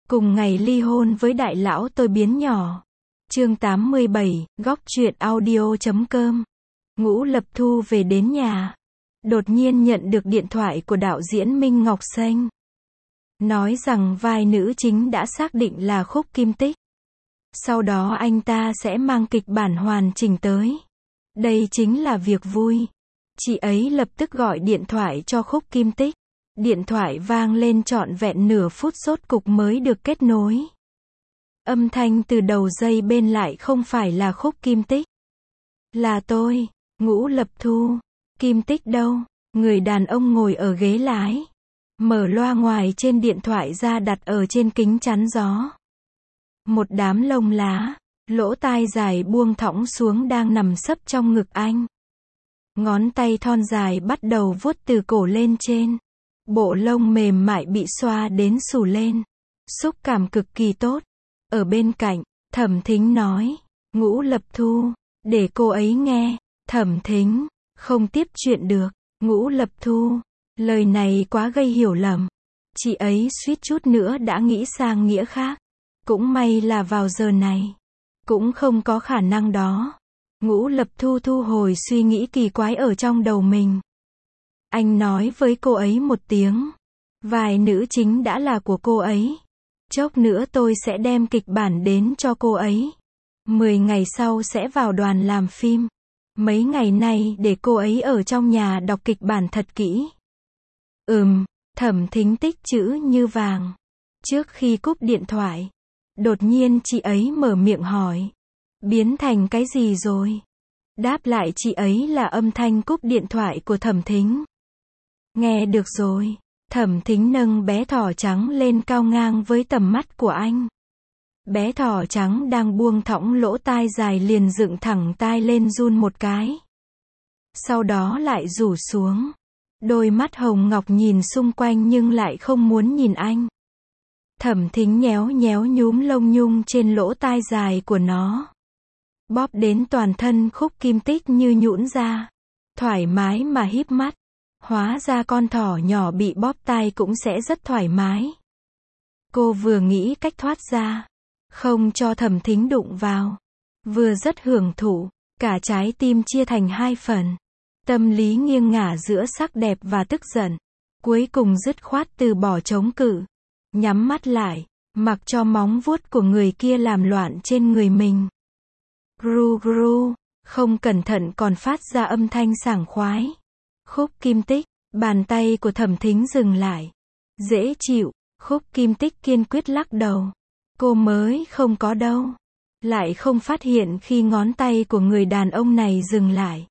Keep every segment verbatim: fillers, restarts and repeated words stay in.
Cùng ngày ly hôn với đại lão tôi biến nhỏ. Chương tám mươi bảy, góc truyện audio chấm com. Ngũ Lập Thu về đến nhà. Đột nhiên nhận được điện thoại của đạo diễn Minh Ngọc Xanh. Nói rằng vai nữ chính đã xác định là Khúc Kim Tích. Sau đó anh ta sẽ mang kịch bản hoàn chỉnh tới. Đây chính là việc vui. Chị ấy lập tức gọi điện thoại cho Khúc Kim Tích. Điện thoại vang lên trọn vẹn nửa phút rốt cục mới được kết nối. Âm thanh từ đầu dây bên lại không phải là Khúc Kim Tích. Là tôi, Ngũ Lập Thu. Kim Tích đâu? Người đàn ông ngồi ở ghế lái. Mở loa ngoài trên điện thoại ra đặt ở trên kính chắn gió. Một đám lông lá, lỗ tai dài buông thõng xuống đang nằm sấp trong ngực anh. Ngón tay thon dài bắt đầu vuốt từ cổ lên trên. Bộ lông mềm mại bị xoa đến xù lên. Xúc cảm cực kỳ tốt. Ở bên cạnh, Thẩm Thính nói, Ngũ Lập Thu, để cô ấy nghe. Thẩm Thính, không tiếp chuyện được. Ngũ Lập Thu, lời này quá gây hiểu lầm. Chị ấy suýt chút nữa đã nghĩ sang nghĩa khác. Cũng may là vào giờ này. Cũng không có khả năng đó. Ngũ Lập Thu thu hồi suy nghĩ kỳ quái ở trong đầu mình. Anh nói với cô ấy một tiếng. Vai nữ chính đã là của cô ấy. Chốc nữa tôi sẽ đem kịch bản đến cho cô ấy. Mười ngày sau sẽ vào đoàn làm phim. Mấy ngày nay để cô ấy ở trong nhà đọc kịch bản thật kỹ. Ừm, Thẩm Thính tích chữ như vàng. Trước khi cúp điện thoại, đột nhiên chị ấy mở miệng hỏi. Biến thành cái gì rồi? Đáp lại chị ấy là âm thanh cúp điện thoại của Thẩm Thính. Nghe được rồi. Thẩm Thính nâng bé thỏ trắng lên cao ngang với tầm mắt của anh. Bé thỏ trắng đang buông thõng lỗ tai dài liền dựng thẳng tai lên run một cái. Sau đó lại rủ xuống. Đôi mắt hồng ngọc nhìn xung quanh nhưng lại không muốn nhìn anh. Thẩm Thính nhéo nhéo nhúm lông nhung trên lỗ tai dài của nó. Bóp đến toàn thân Khúc Kim Tích như nhũn ra. Thoải mái mà híp mắt. Hóa ra con thỏ nhỏ bị bóp tai cũng sẽ rất thoải mái. Cô vừa nghĩ cách thoát ra. Không cho Thẩm Thính đụng vào. Vừa rất hưởng thụ. Cả trái tim chia thành hai phần. Tâm lý nghiêng ngả giữa sắc đẹp và tức giận. Cuối cùng dứt khoát từ bỏ chống cự. Nhắm mắt lại. Mặc cho móng vuốt của người kia làm loạn trên người mình. Gru gru. Không cẩn thận còn phát ra âm thanh sảng khoái. Khúc Kim Tích. Bàn tay của Thẩm Thính dừng lại. Dễ chịu. Khúc Kim Tích kiên quyết lắc đầu. Cô mới không có đâu. Lại không phát hiện khi ngón tay của người đàn ông này dừng lại.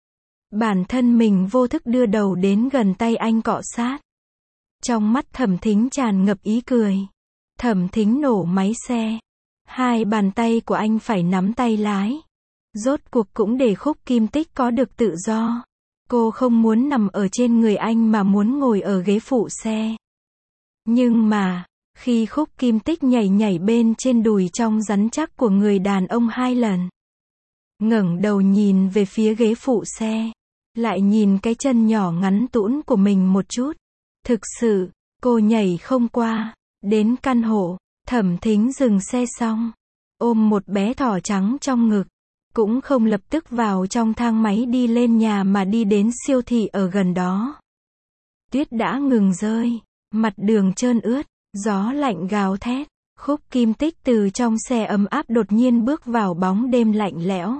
Bản thân mình vô thức đưa đầu đến gần tay anh cọ sát. Trong mắt Thẩm Thính tràn ngập ý cười. Thẩm Thính nổ máy xe. Hai bàn tay của anh phải nắm tay lái. Rốt cuộc cũng để Khúc Kim Tích có được tự do. Cô không muốn nằm ở trên người anh mà muốn ngồi ở ghế phụ xe. Nhưng mà, khi Khúc Kim Tích nhảy nhảy bên trên đùi trong rắn chắc của người đàn ông hai lần. Ngẩng đầu nhìn về phía ghế phụ xe. Lại nhìn cái chân nhỏ ngắn tũn của mình một chút. Thực sự, cô nhảy không qua. Đến căn hộ, Thẩm Thính dừng xe xong. Ôm một bé thỏ trắng trong ngực. Cũng không lập tức vào trong thang máy đi lên nhà mà đi đến siêu thị ở gần đó. Tuyết đã ngừng rơi. Mặt đường trơn ướt. Gió lạnh gào thét. Khúc Kim Tích từ trong xe ấm áp đột nhiên bước vào bóng đêm lạnh lẽo.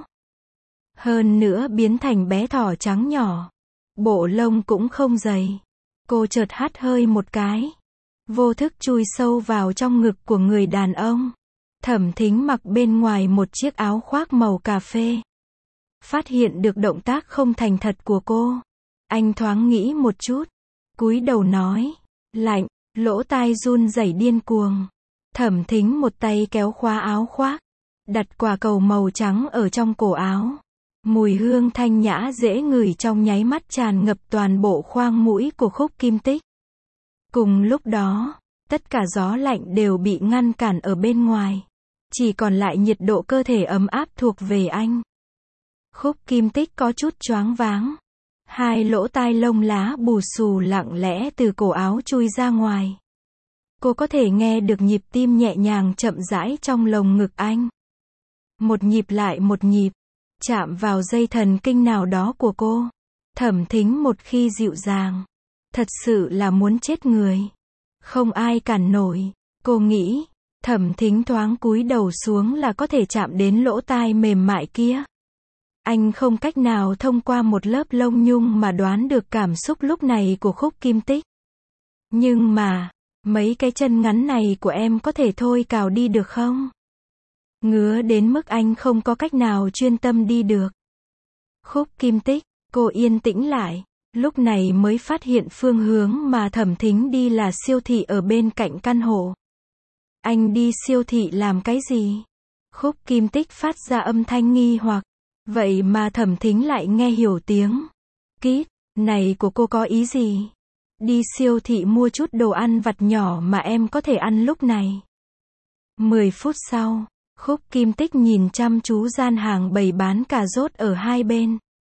Hơn nữa biến thành bé thỏ trắng nhỏ. Bộ lông cũng không dày. Cô chợt hắt hơi một cái. Vô thức chui sâu vào trong ngực của người đàn ông. Thẩm Thính mặc bên ngoài một chiếc áo khoác màu cà phê. Phát hiện được động tác không thành thật của cô. Anh thoáng nghĩ một chút. Cúi đầu nói. Lạnh, lỗ tai run rẩy điên cuồng. Thẩm Thính một tay kéo khóa áo khoác. Đặt quả cầu màu trắng ở trong cổ áo. Mùi hương thanh nhã dễ ngửi trong nháy mắt tràn ngập toàn bộ khoang mũi của Khúc Kim Tích. Cùng lúc đó, tất cả gió lạnh đều bị ngăn cản ở bên ngoài. Chỉ còn lại nhiệt độ cơ thể ấm áp thuộc về anh. Khúc Kim Tích có chút choáng váng. Hai lỗ tai lông lá bù xù lặng lẽ từ cổ áo chui ra ngoài. Cô có thể nghe được nhịp tim nhẹ nhàng chậm rãi trong lồng ngực anh. Một nhịp lại một nhịp, chạm vào dây thần kinh nào đó của cô. Thẩm Thính một khi dịu dàng, thật sự là muốn chết người. Không ai cản nổi, cô nghĩ. Thẩm Thính thoáng cúi đầu xuống là có thể chạm đến lỗ tai mềm mại kia. Anh không cách nào thông qua một lớp lông nhung mà đoán được cảm xúc lúc này của Khúc Kim Tích. Nhưng mà, mấy cái chân ngắn này của em có thể thôi cào đi được không? Ngứa đến mức anh không có cách nào chuyên tâm đi được. Khúc Kim Tích, cô yên tĩnh lại, lúc này mới phát hiện phương hướng mà Thẩm Thính đi là siêu thị ở bên cạnh căn hộ. Anh đi siêu thị làm cái gì? Khúc Kim Tích phát ra âm thanh nghi hoặc. Vậy mà Thẩm Thính lại nghe hiểu tiếng kít này của cô có ý gì? Đi siêu thị mua chút đồ ăn vặt nhỏ mà em có thể ăn lúc này. Mười phút sau, Khúc Kim Tích nhìn chăm chú gian hàng bày bán cà rốt ở hai bên.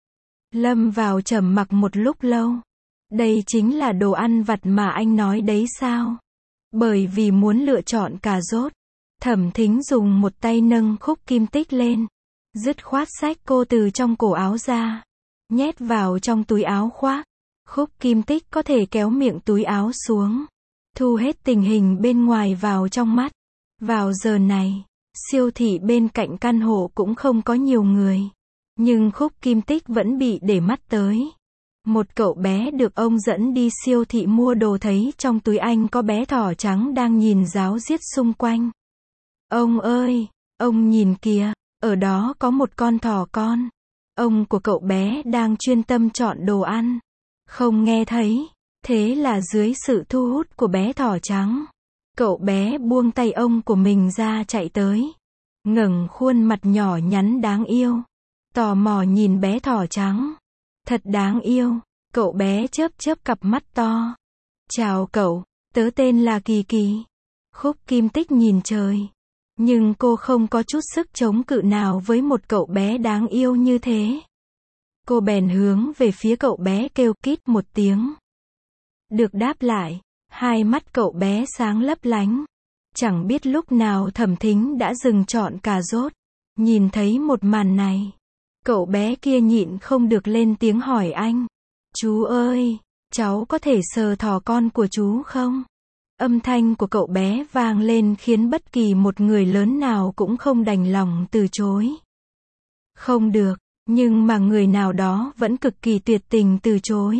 Lâm vào trầm mặc một lúc lâu. Đây chính là đồ ăn vặt mà anh nói đấy sao? Bởi vì muốn lựa chọn cà rốt, Thẩm Thính dùng một tay nâng Khúc Kim Tích lên, dứt khoát xách cô từ trong cổ áo ra, nhét vào trong túi áo khoác. Khúc Kim Tích có thể kéo miệng túi áo xuống, thu hết tình hình bên ngoài vào trong mắt. Vào giờ này, siêu thị bên cạnh căn hộ cũng không có nhiều người, nhưng Khúc Kim Tích vẫn bị để mắt tới. Một cậu bé được ông dẫn đi siêu thị mua đồ thấy trong túi anh có bé thỏ trắng đang nhìn ráo riết xung quanh. Ông ơi, ông nhìn kìa, ở đó có một con thỏ con. Ông của cậu bé đang chuyên tâm chọn đồ ăn. Không nghe thấy. Thế là dưới sự thu hút của bé thỏ trắng, cậu bé buông tay ông của mình ra chạy tới. Ngẩng khuôn mặt nhỏ nhắn đáng yêu. Tò mò nhìn bé thỏ trắng. Thật đáng yêu. Cậu bé chớp chớp cặp mắt to. Chào cậu, tớ tên là Kỳ Kỳ. Khúc Kim Tích nhìn trời. Nhưng cô không có chút sức chống cự nào với một cậu bé đáng yêu như thế. Cô bèn hướng về phía cậu bé kêu kít một tiếng. Được đáp lại, hai mắt cậu bé sáng lấp lánh. Chẳng biết lúc nào Thẩm Thính đã dừng chọn cà rốt. Nhìn thấy một màn này, cậu bé kia nhịn không được lên tiếng hỏi anh. Chú ơi, cháu có thể sờ thỏ con của chú không? Âm thanh của cậu bé vang lên khiến bất kỳ một người lớn nào cũng không đành lòng từ chối. Không được, nhưng mà người nào đó vẫn cực kỳ tuyệt tình từ chối.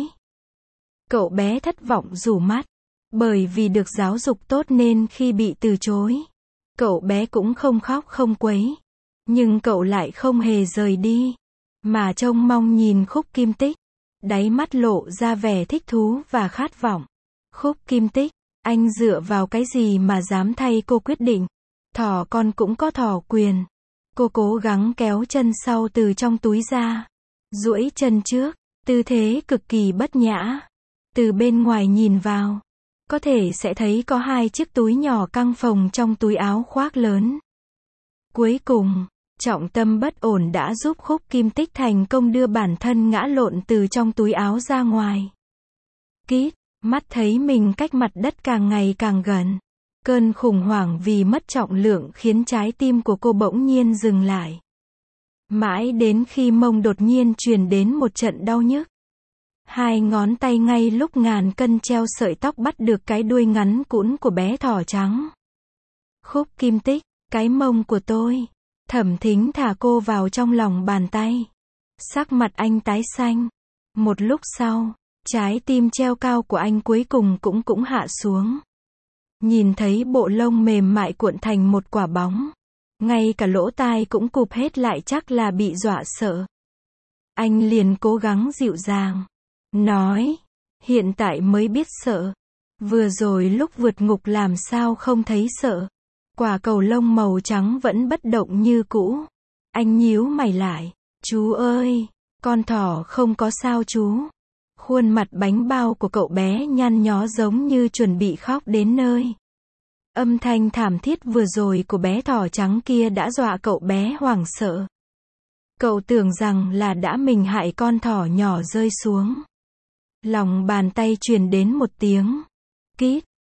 Cậu bé thất vọng rủ mắt. Bởi vì được giáo dục tốt nên khi bị từ chối, cậu bé cũng không khóc không quấy. Nhưng cậu lại không hề rời đi, mà trông mong nhìn Khúc Kim Tích. Đáy mắt lộ ra vẻ thích thú và khát vọng. Khúc Kim Tích, anh dựa vào cái gì mà dám thay cô quyết định? Thỏ con cũng có thỏ quyền. Cô cố gắng kéo chân sau từ trong túi ra, duỗi chân trước, tư thế cực kỳ bất nhã. Từ bên ngoài nhìn vào, có thể sẽ thấy có hai chiếc túi nhỏ căng phồng trong túi áo khoác lớn. Cuối cùng, trọng tâm bất ổn đã giúp Khúc Kim Tích thành công đưa bản thân ngã lộn từ trong túi áo ra ngoài. Kít, mắt thấy mình cách mặt đất càng ngày càng gần. Cơn khủng hoảng vì mất trọng lượng khiến trái tim của cô bỗng nhiên dừng lại. Mãi đến khi mông đột nhiên truyền đến một trận đau nhức. Hai ngón tay ngay lúc ngàn cân treo sợi tóc bắt được cái đuôi ngắn cũn của bé thỏ trắng. Khúc Kim Tích, cái mông của tôi. Thẩm Thính thả cô vào trong lòng bàn tay. Sắc mặt anh tái xanh. Một lúc sau, trái tim treo cao của anh cuối cùng cũng cũng hạ xuống. Nhìn thấy bộ lông mềm mại cuộn thành một quả bóng. Ngay cả lỗ tai cũng cụp hết lại, chắc là bị dọa sợ. Anh liền cố gắng dịu dàng. Nói, hiện tại mới biết sợ. Vừa rồi lúc vượt ngục làm sao không thấy sợ. Quả cầu lông màu trắng vẫn bất động như cũ. Anh nhíu mày lại. Chú ơi, con thỏ không có sao chú. Khuôn mặt bánh bao của cậu bé nhăn nhó giống như chuẩn bị khóc đến nơi. Âm thanh thảm thiết vừa rồi của bé thỏ trắng kia đã dọa cậu bé hoảng sợ. Cậu tưởng rằng là đã mình hại con thỏ nhỏ rơi xuống. Lòng bàn tay truyền đến một tiếng kít.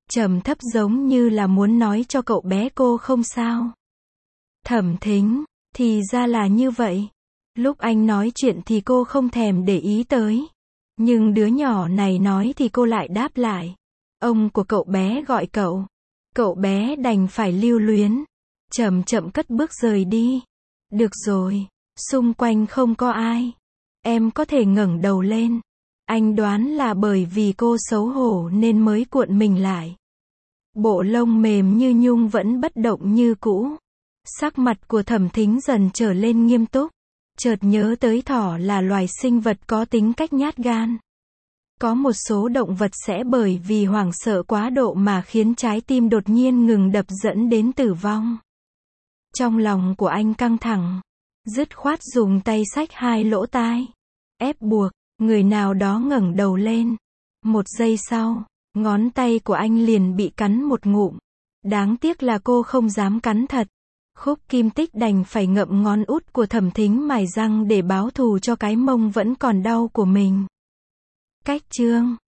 trầm thấp giống như là muốn nói cho cậu bé cô không sao. Thẩm Thính, thì ra là như vậy. Lúc anh nói chuyện thì cô không thèm để ý tới. Nhưng đứa nhỏ này nói thì cô lại đáp lại. Ông của cậu bé gọi cậu. Cậu bé đành phải lưu luyến. Chậm chậm cất bước rời đi. Được rồi, xung quanh không có ai. Em có thể ngẩng đầu lên. Anh đoán là bởi vì cô xấu hổ nên mới cuộn mình lại. Bộ lông mềm như nhung vẫn bất động như cũ. Sắc mặt của Thẩm Thính dần trở lên nghiêm túc. Chợt nhớ tới thỏ là loài sinh vật có tính cách nhát gan. Có một số động vật sẽ bởi vì hoảng sợ quá độ mà khiến trái tim đột nhiên ngừng đập dẫn đến tử vong. Trong lòng của anh căng thẳng. Dứt khoát dùng tay xách hai lỗ tai. Ép buộc, người nào đó ngẩng đầu lên. Một giây sau, ngón tay của anh liền bị cắn một ngụm. Đáng tiếc là cô không dám cắn thật. Khúc Kim Tích đành phải ngậm ngón út của Thẩm Thính mài răng để báo thù cho cái mông vẫn còn đau của mình. Cách chương